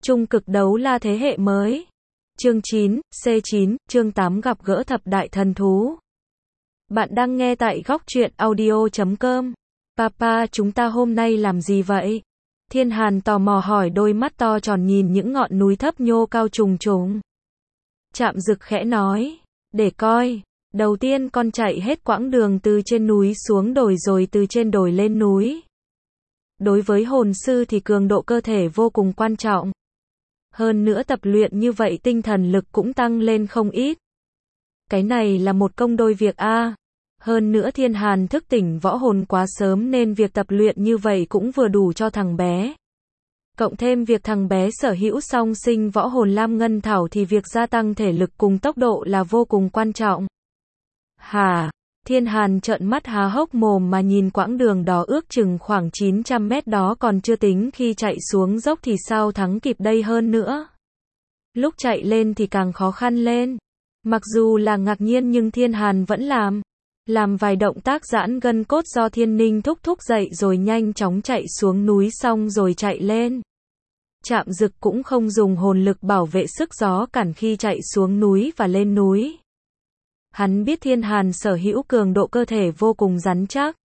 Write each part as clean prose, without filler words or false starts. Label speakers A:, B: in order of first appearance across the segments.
A: Trung cực đấu la thế hệ mới. Chương 9, C9, chương 8 gặp gỡ thập đại thần thú. Bạn đang nghe tại góc truyện audio.com. Papa, chúng ta hôm nay làm gì vậy? Thiên Hàn tò mò hỏi, đôi mắt to tròn nhìn những ngọn núi thấp nhô cao trùng trùng. Trạm Dực khẽ nói, để coi. Đầu tiên con chạy hết quãng đường từ trên núi xuống đồi rồi từ trên đồi lên núi. Đối với hồn sư thì cường độ cơ thể vô cùng quan trọng. Hơn nữa tập luyện như vậy tinh thần lực cũng tăng lên không ít. Cái này là một công đôi việc a. Hơn nữa Thiên Hàn thức tỉnh võ hồn quá sớm nên việc tập luyện như vậy cũng vừa đủ cho thằng bé. Cộng thêm việc thằng bé sở hữu song sinh võ hồn Lam Ngân Thảo thì việc gia tăng thể lực cùng tốc độ là vô cùng quan trọng. Hả? Thiên Hàn trợn mắt há hốc mồm mà nhìn quãng đường đó ước chừng khoảng 900 mét đó, còn chưa tính khi chạy xuống dốc thì sao thắng kịp đây hơn nữa. Lúc chạy lên thì càng khó khăn lên. Mặc dù là ngạc nhiên nhưng Thiên Hàn vẫn làm vài động tác giãn gân cốt do Thiên Ninh thúc thúc dậy rồi nhanh chóng chạy xuống núi xong rồi chạy lên. Trạm Dực cũng không dùng hồn lực bảo vệ sức gió cản khi chạy xuống núi và lên núi. Hắn biết Thiên Hàn sở hữu cường độ cơ thể vô cùng rắn chắc.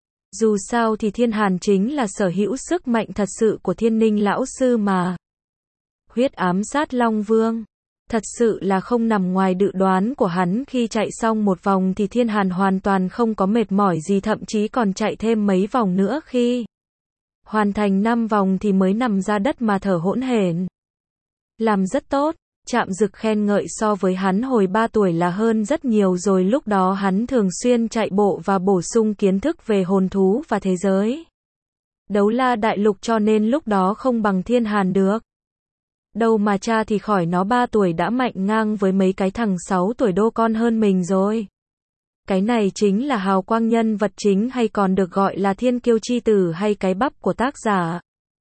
A: Dù sao thì Thiên Hàn chính là sở hữu sức mạnh thật sự của Thiên Ninh lão sư mà. Huyết ám sát Long Vương. Thật sự là không nằm ngoài dự đoán của hắn, khi chạy xong một vòng thì Thiên Hàn hoàn toàn không có mệt mỏi gì, thậm chí còn chạy thêm mấy vòng nữa, khi hoàn thành 5 vòng thì mới nằm ra đất mà thở hổn hển. Làm rất tốt. Trạm Dực khen ngợi, so với hắn hồi 3 tuổi là hơn rất nhiều rồi, lúc đó hắn thường xuyên chạy bộ và bổ sung kiến thức về hồn thú và thế giới đấu la đại lục, cho nên lúc đó không bằng Thiên Hàn được. Đâu mà cha thì khỏi, nó 3 tuổi đã mạnh ngang với mấy cái thằng 6 tuổi đô con hơn mình rồi. Cái này chính là hào quang nhân vật chính, hay còn được gọi là thiên kiêu chi tử, hay cái bắp của tác giả.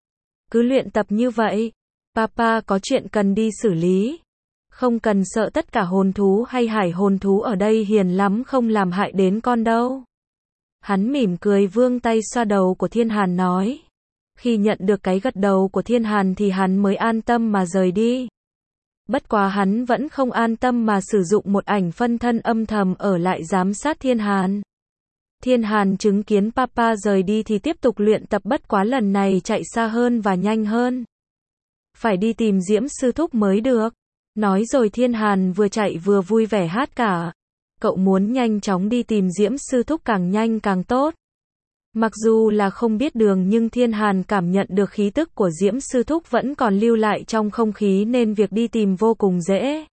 A: Cứ luyện tập như vậy. Papa có chuyện cần đi xử lý. Không cần sợ, tất cả hồn thú hay hải hồn thú ở đây hiền lắm, không làm hại đến con đâu. Hắn mỉm cười vươn tay xoa đầu của Thiên Hàn nói. Khi nhận được cái gật đầu của Thiên Hàn thì hắn mới an tâm mà rời đi. Bất quá hắn vẫn không an tâm mà sử dụng một ảnh phân thân âm thầm ở lại giám sát Thiên Hàn. Thiên Hàn chứng kiến Papa rời đi thì tiếp tục luyện tập, bất quá lần này chạy xa hơn và nhanh hơn. Phải đi tìm Diễm sư thúc mới được. Nói rồi Thiên Hàn vừa chạy vừa vui vẻ hát cả. Cậu muốn nhanh chóng đi tìm Diễm sư thúc, càng nhanh càng tốt. Mặc dù là không biết đường nhưng Thiên Hàn cảm nhận được khí tức của Diễm sư thúc vẫn còn lưu lại trong không khí, nên việc đi tìm vô cùng dễ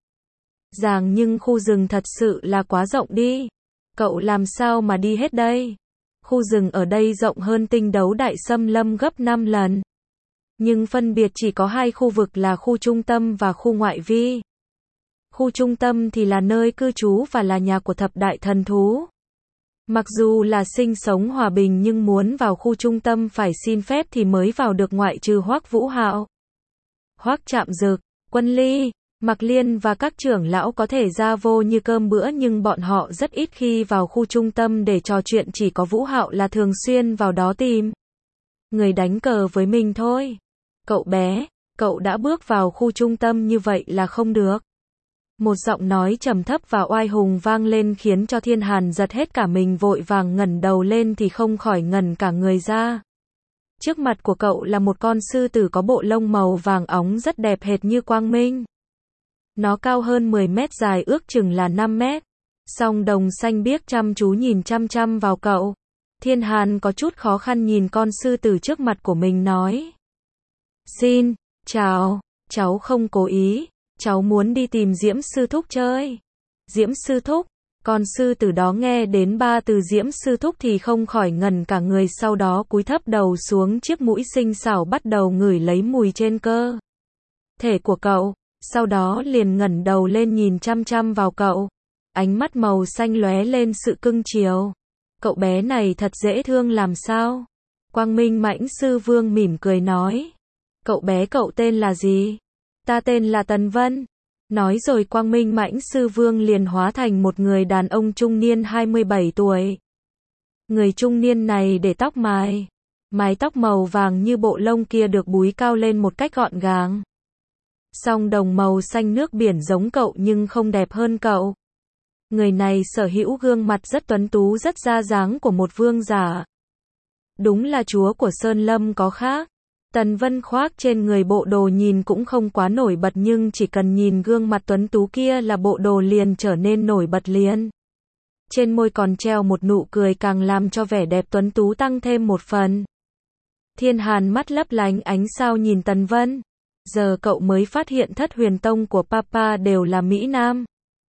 A: dàng. Nhưng khu rừng thật sự là quá rộng đi. Cậu làm sao mà đi hết đây? Khu rừng ở đây rộng hơn Tinh Đấu Đại Xâm Lâm gấp 5 lần. Nhưng phân biệt chỉ có 2 khu vực là khu trung tâm và khu ngoại vi. Khu trung tâm thì là nơi cư trú và là nhà của thập đại thần thú. Mặc dù là sinh sống hòa bình nhưng muốn vào khu trung tâm phải xin phép thì mới vào được, ngoại trừ Hoắc Vũ Hạo, Hoắc Trạm Dực, Quân Ly, Mạc Liên và các trưởng lão có thể ra vô như cơm bữa, nhưng bọn họ rất ít khi vào khu trung tâm để trò chuyện, chỉ có Vũ Hạo là thường xuyên vào đó tìm người đánh cờ với mình thôi. Cậu bé, cậu đã bước vào khu trung tâm như vậy là không được. Một giọng nói trầm thấp và oai hùng vang lên khiến cho Thiên Hàn giật hết cả mình, vội vàng ngẩng đầu lên thì không khỏi ngẩn cả người ra. Trước mặt của cậu là một con sư tử có bộ lông màu vàng óng rất đẹp, hệt như quang minh. Nó cao hơn 10 mét, dài ước chừng là 5 mét. Song đồng xanh biếc chăm chú nhìn chăm chăm vào cậu. Thiên Hàn có chút khó khăn nhìn con sư tử trước mặt của mình nói. Xin chào, cháu không cố ý, cháu muốn đi tìm Diễm sư thúc chơi. Diễm sư thúc? Con sư tử đó nghe đến 3 từ Diễm sư thúc thì không khỏi ngẩn cả người, sau đó cúi thấp đầu xuống, chiếc mũi xinh xảo bắt đầu ngửi lấy mùi trên cơ thể của cậu, sau đó liền ngẩng đầu lên nhìn chăm chăm vào cậu. Ánh mắt màu xanh lóe lên sự cưng chiều. Cậu bé này thật dễ thương làm sao? Quang Minh Mãnh Sư Vương mỉm cười nói. Cậu bé, cậu tên là gì? Ta tên là Tần Vân. Nói rồi Quang Minh Mãnh Sư Vương liền hóa thành một người đàn ông trung niên 27 tuổi. Người trung niên này để tóc mái tóc màu vàng như bộ lông kia được búi cao lên một cách gọn gàng. Song đồng màu xanh nước biển giống cậu nhưng không đẹp hơn cậu. Người này sở hữu gương mặt rất tuấn tú, rất ra dáng của một vương giả. Đúng là chúa của Sơn Lâm có khác. Tần Vân khoác trên người bộ đồ nhìn cũng không quá nổi bật, nhưng chỉ cần nhìn gương mặt tuấn tú kia là bộ đồ liền trở nên nổi bật liền. Trên môi còn treo một nụ cười càng làm cho vẻ đẹp tuấn tú tăng thêm một phần. Thiên Hàn mắt lấp lánh ánh sao nhìn Tần Vân. Giờ cậu mới phát hiện Thất Huyền Tông của Papa đều là mỹ nam.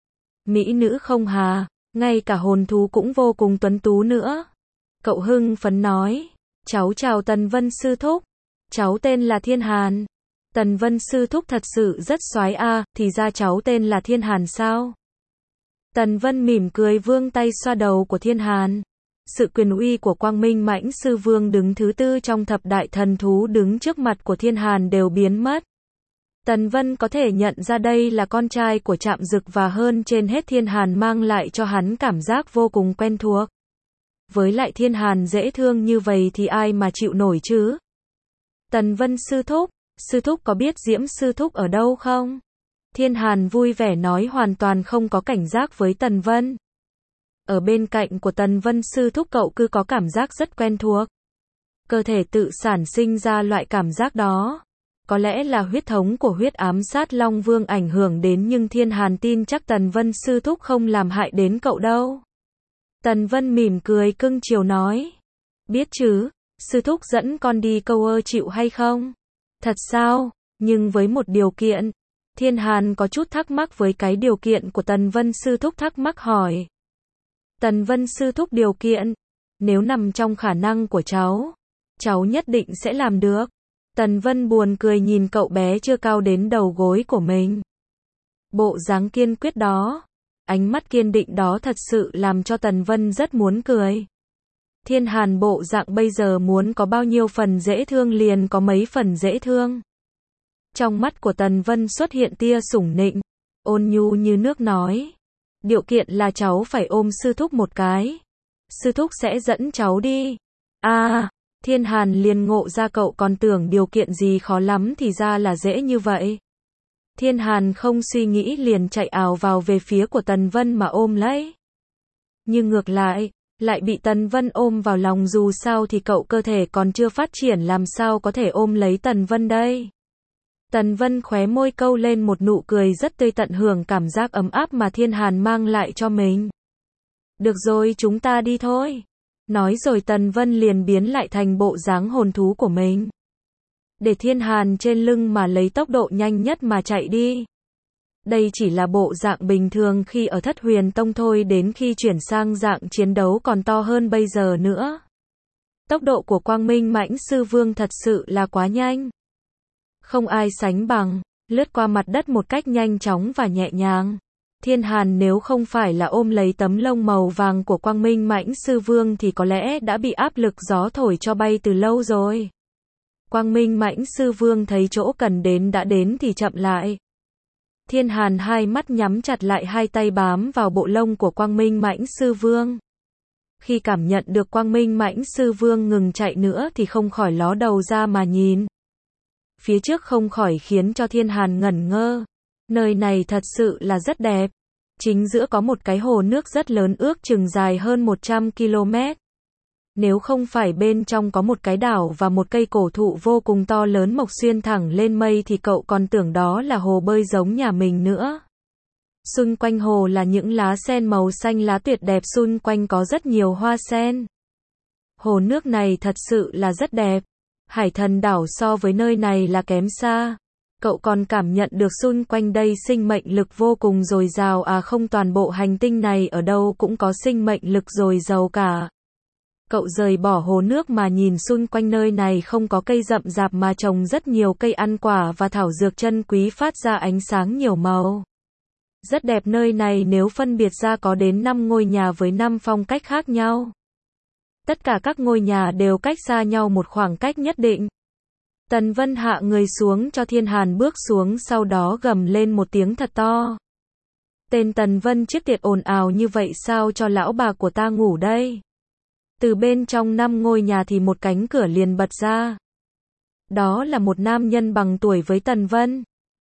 A: Mỹ nữ không hà, ngay cả hồn thú cũng vô cùng tuấn tú nữa. Cậu hưng phấn nói, cháu chào Tần Vân sư thúc. Cháu tên là Thiên Hàn. Tần Vân sư thúc thật sự rất soái a, thì ra cháu tên là Thiên Hàn sao? Tần Vân mỉm cười vươn tay xoa đầu của Thiên Hàn. Sự quyền uy của Quang Minh Mãnh Sư Vương đứng thứ tư trong thập đại thần thú đứng trước mặt của Thiên Hàn đều biến mất. Tần Vân có thể nhận ra đây là con trai của Trạm Dực, và hơn trên hết Thiên Hàn mang lại cho hắn cảm giác vô cùng quen thuộc. Với lại Thiên Hàn dễ thương như vậy thì ai mà chịu nổi chứ? Tần Vân sư thúc có biết Diễm sư thúc ở đâu không? Thiên Hàn vui vẻ nói, hoàn toàn không có cảnh giác với Tần Vân. Ở bên cạnh của Tần Vân sư thúc cậu cứ có cảm giác rất quen thuộc. Cơ thể tự sản sinh ra loại cảm giác đó. Có lẽ là huyết thống của huyết ám sát Long Vương ảnh hưởng đến, nhưng Thiên Hàn tin chắc Tần Vân sư thúc không làm hại đến cậu đâu. Tần Vân mỉm cười cưng chiều nói. Biết chứ, sư thúc dẫn con đi câu chịu hay không? Thật sao? Nhưng với một điều kiện. Thiên Hàn có chút thắc mắc với cái điều kiện của Tần Vân sư thúc, thắc mắc hỏi. Tần Vân sư thúc điều kiện? Nếu nằm trong khả năng của cháu nhất định sẽ làm được. Tần Vân buồn cười nhìn cậu bé chưa cao đến đầu gối của mình. Bộ dáng kiên quyết đó, ánh mắt kiên định đó thật sự làm cho Tần Vân rất muốn cười. Thiên Hàn bộ dạng bây giờ muốn có bao nhiêu phần dễ thương liền có mấy phần dễ thương. Trong mắt của Tần Vân xuất hiện tia sủng nịnh, ôn nhu như nước nói. Điều kiện là cháu phải ôm sư thúc một cái. Sư thúc sẽ dẫn cháu đi. Thiên Hàn liền ngộ ra cậu còn tưởng điều kiện gì khó lắm thì ra là dễ như vậy. Thiên Hàn không suy nghĩ liền chạy ào vào về phía của Tần Vân mà ôm lấy. Nhưng ngược lại bị Tần Vân ôm vào lòng, dù sao thì cậu cơ thể còn chưa phát triển làm sao có thể ôm lấy Tần Vân đây. Tần Vân khóe môi câu lên một nụ cười rất tươi, tận hưởng cảm giác ấm áp mà Thiên Hàn mang lại cho mình. Được rồi, chúng ta đi thôi. Nói rồi Tần Vân liền biến lại thành bộ dáng hồn thú của mình. Để Thiên Hàn trên lưng mà lấy tốc độ nhanh nhất mà chạy đi. Đây chỉ là bộ dạng bình thường khi ở Thất Huyền Tông thôi, đến khi chuyển sang dạng chiến đấu còn to hơn bây giờ nữa. Tốc độ của Quang Minh Mãnh Sư Vương thật sự là quá nhanh. Không ai sánh bằng, lướt qua mặt đất một cách nhanh chóng và nhẹ nhàng. Thiên Hàn nếu không phải là ôm lấy tấm lông màu vàng của Quang Minh Mãnh Sư Vương thì có lẽ đã bị áp lực gió thổi cho bay từ lâu rồi. Quang Minh Mãnh Sư Vương thấy chỗ cần đến đã đến thì chậm lại. Thiên Hàn hai mắt nhắm chặt lại, hai tay bám vào bộ lông của Quang Minh Mãnh Sư Vương. Khi cảm nhận được Quang Minh Mãnh Sư Vương ngừng chạy nữa thì không khỏi ló đầu ra mà nhìn. Phía trước không khỏi khiến cho Thiên Hàn ngẩn ngơ. Nơi này thật sự là rất đẹp. Chính giữa có một cái hồ nước rất lớn, ước chừng dài hơn 100 km. Nếu không phải bên trong có một cái đảo và một cây cổ thụ vô cùng to lớn mọc xuyên thẳng lên mây thì cậu còn tưởng đó là hồ bơi giống nhà mình nữa. Xung quanh hồ là những lá sen màu xanh lá tuyệt đẹp, xung quanh có rất nhiều hoa sen. Hồ nước này thật sự là rất đẹp. Hải Thần đảo so với nơi này là kém xa. Cậu còn cảm nhận được xung quanh đây sinh mệnh lực vô cùng dồi dào, không, toàn bộ hành tinh này ở đâu cũng có sinh mệnh lực dồi dào cả. Cậu rời bỏ hồ nước mà nhìn xung quanh, nơi này không có cây rậm rạp mà trồng rất nhiều cây ăn quả và thảo dược chân quý phát ra ánh sáng nhiều màu. Rất đẹp, nơi này nếu phân biệt ra có đến 5 ngôi nhà với 5 phong cách khác nhau. Tất cả các ngôi nhà đều cách xa nhau một khoảng cách nhất định. Tần Vân hạ người xuống cho Thiên Hàn bước xuống, sau đó gầm lên một tiếng thật to. Tên Tần Vân chiếc tiệt ồn ào như vậy sao cho lão bà của ta ngủ đây? Từ bên trong 5 ngôi nhà thì một cánh cửa liền bật ra. Đó là một nam nhân bằng tuổi với Tần Vân.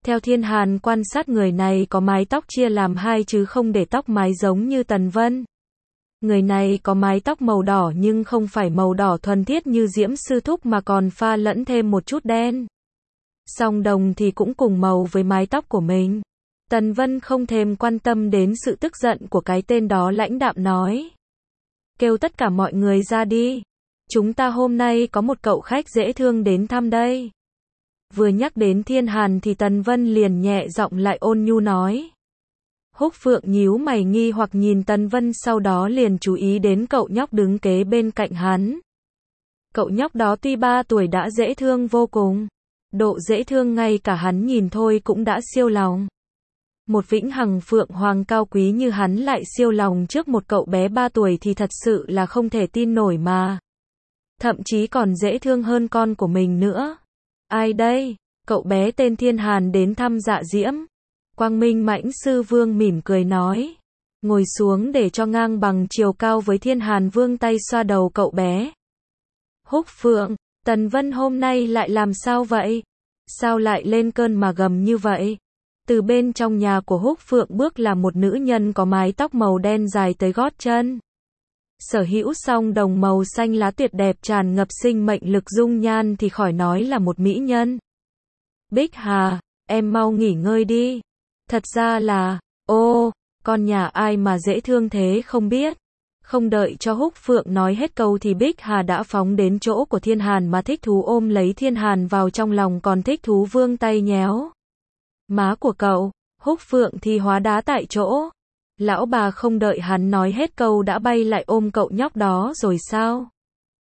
A: Theo Thiên Hàn quan sát người này có mái tóc chia làm hai chứ không để tóc mái giống như Tần Vân. Người này có mái tóc màu đỏ nhưng không phải màu đỏ thuần thiết như Diễm Sư Thúc mà còn pha lẫn thêm một chút đen. Song đồng thì cũng cùng màu với mái tóc của mình. Tần Vân không thèm quan tâm đến sự tức giận của cái tên đó, lãnh đạm nói. Kêu tất cả mọi người ra đi. Chúng ta hôm nay có một cậu khách dễ thương đến thăm đây. Vừa nhắc đến Thiên Hàn thì Tần Vân liền nhẹ giọng lại ôn nhu nói. Húc Phượng nhíu mày nghi hoặc nhìn Tần Vân, sau đó liền chú ý đến cậu nhóc đứng kế bên cạnh hắn. Cậu nhóc đó tuy 3 tuổi đã dễ thương vô cùng. Độ dễ thương ngay cả hắn nhìn thôi cũng đã siêu lòng. Một vĩnh hằng phượng hoàng cao quý như hắn lại siêu lòng trước một cậu bé 3 tuổi thì thật sự là không thể tin nổi mà. Thậm chí còn dễ thương hơn con của mình nữa. Ai đây? Cậu bé tên Thiên Hàn đến thăm Dạ Diễm. Quang Minh Mãnh Sư Vương mỉm cười nói. Ngồi xuống để cho ngang bằng chiều cao với Thiên Hàn vươn tay xoa đầu cậu bé. Húc Phượng, Tần Vân hôm nay lại làm sao vậy? Sao lại lên cơn mà gầm như vậy? Từ bên trong nhà của Húc Phượng bước là một nữ nhân có mái tóc màu đen dài tới gót chân. Sở hữu song đồng màu xanh lá tuyệt đẹp tràn ngập sinh mệnh lực, dung nhan thì khỏi nói là một mỹ nhân. Bích Hà, em mau nghỉ ngơi đi. Thật ra là, ô, con nhà ai mà dễ thương thế không biết. Không đợi cho Húc Phượng nói hết câu thì Bích Hà đã phóng đến chỗ của Thiên Hàn mà thích thú ôm lấy Thiên Hàn vào trong lòng, còn thích thú vươn tay nhéo má của cậu. Húc Phượng thì hóa đá tại chỗ. Lão bà không đợi hắn nói hết câu đã bay lại ôm cậu nhóc đó rồi sao?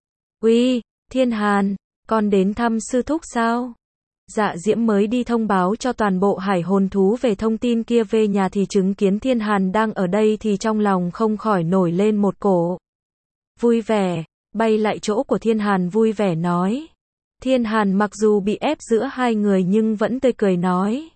A: Uy, Thiên Hàn, con đến thăm sư thúc sao? Dạ Diễm mới đi thông báo cho toàn bộ hải hồn thú về thông tin kia, về nhà thì chứng kiến Thiên Hàn đang ở đây thì trong lòng không khỏi nổi lên một cổ vui vẻ, bay lại chỗ của Thiên Hàn vui vẻ nói. Thiên Hàn mặc dù bị ép giữa hai người nhưng vẫn tươi cười nói.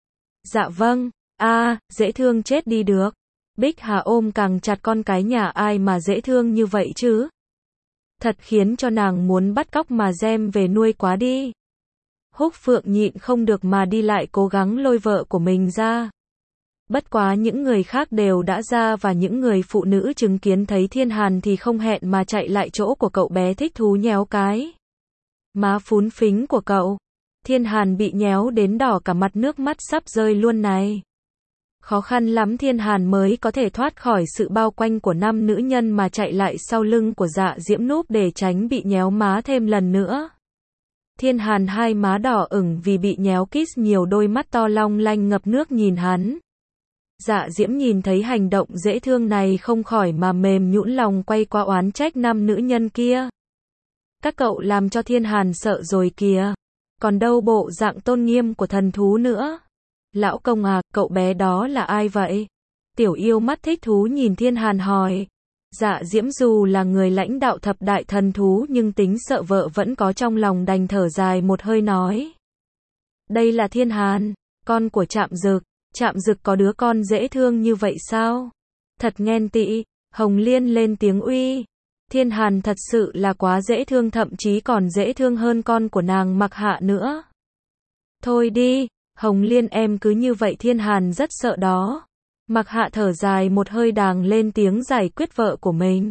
A: Dạ vâng, dễ thương chết đi được. Bích Hà ôm càng chặt, con cái nhà ai mà dễ thương như vậy chứ? Thật khiến cho nàng muốn bắt cóc mà đem về nuôi quá đi. Húc Phượng nhịn không được mà đi lại cố gắng lôi vợ của mình ra. Bất quá những người khác đều đã ra và những người phụ nữ chứng kiến thấy Thiên Hàn thì không hẹn mà chạy lại chỗ của cậu bé, thích thú nhéo cái má phún phính của cậu. Thiên Hàn bị nhéo đến đỏ cả mặt, nước mắt sắp rơi luôn này. Khó khăn lắm Thiên Hàn mới có thể thoát khỏi sự bao quanh của 5 nữ nhân mà chạy lại sau lưng của Dạ Diễm núp để tránh bị nhéo má thêm lần nữa. Thiên Hàn hai má đỏ ửng vì bị nhéo kiss nhiều, đôi mắt to long lanh ngập nước nhìn hắn. Dạ Diễm nhìn thấy hành động dễ thương này không khỏi mà mềm nhũn lòng, quay qua oán trách 5 nữ nhân kia. Các cậu làm cho Thiên Hàn sợ rồi kìa. Còn đâu bộ dạng tôn nghiêm của thần thú nữa. Lão công à, cậu bé đó là ai vậy? Tiểu yêu mắt thích thú nhìn Thiên Hàn hỏi. Dạ Diễm dù là người lãnh đạo thập đại thần thú nhưng tính sợ vợ vẫn có trong lòng, đành thở dài một hơi nói. Đây là Thiên Hàn, con của Trạm Dực. Trạm Dực có đứa con dễ thương như vậy sao? Thật ghen tị. Hồng Liên lên tiếng uy. Thiên Hàn thật sự là quá dễ thương, thậm chí còn dễ thương hơn con của nàng Mặc Hạ nữa. Thôi đi, Hồng Liên em cứ như vậy Thiên Hàn rất sợ đó. Mặc Hạ thở dài một hơi đàng lên tiếng giải quyết vợ của mình.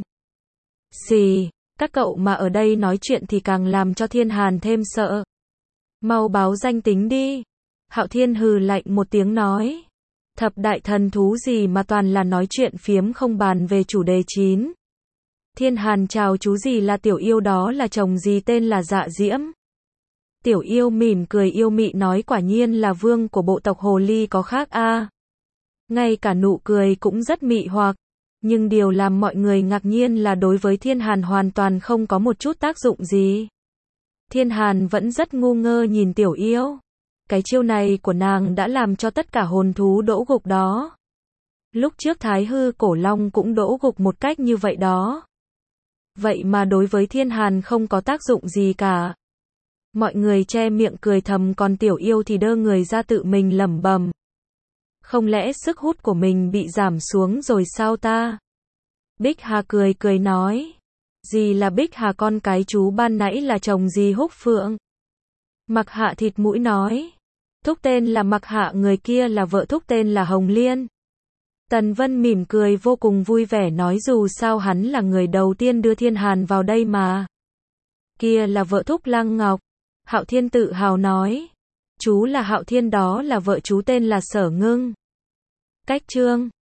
A: Xì, các cậu mà ở đây nói chuyện thì càng làm cho Thiên Hàn thêm sợ. Mau báo danh tính đi. Hạo Thiên hừ lạnh một tiếng nói. Thập đại thần thú gì mà toàn là nói chuyện phiếm không bàn về chủ đề chín. Thiên Hàn chào chú gì là tiểu yêu, đó là chồng gì tên là Dạ Diễm. Tiểu yêu mỉm cười yêu mị nói, quả nhiên là vương của bộ tộc hồ ly có khác a. Ngay cả nụ cười cũng rất mị hoặc. Nhưng điều làm mọi người ngạc nhiên là đối với Thiên Hàn hoàn toàn không có một chút tác dụng gì. Thiên Hàn vẫn rất ngu ngơ nhìn tiểu yêu. Cái chiêu này của nàng đã làm cho tất cả hồn thú đỗ gục đó. Lúc trước Thái Hư Cổ Long cũng đỗ gục một cách như vậy đó. Vậy mà đối với Thiên Hàn không có tác dụng gì cả. Mọi người che miệng cười thầm, còn tiểu yêu thì đơ người ra tự mình lẩm bẩm. Không lẽ sức hút của mình bị giảm xuống rồi sao ta? Bích Hà cười cười nói. Gì là Bích Hà, con cái chú ban nãy là chồng gì Húc Phượng? Mặc Hạ thịt mũi nói. Thúc tên là Mặc Hạ, người kia là vợ Thúc tên là Hồng Liên. Tần Vân mỉm cười vô cùng vui vẻ nói dù sao hắn là người đầu tiên đưa Thiên Hàn vào đây mà. Kia là vợ Thúc Lăng Ngọc. Hạo Thiên tự hào nói. Chú là Hạo Thiên, đó là vợ chú tên là Sở Ngưng. Cách chương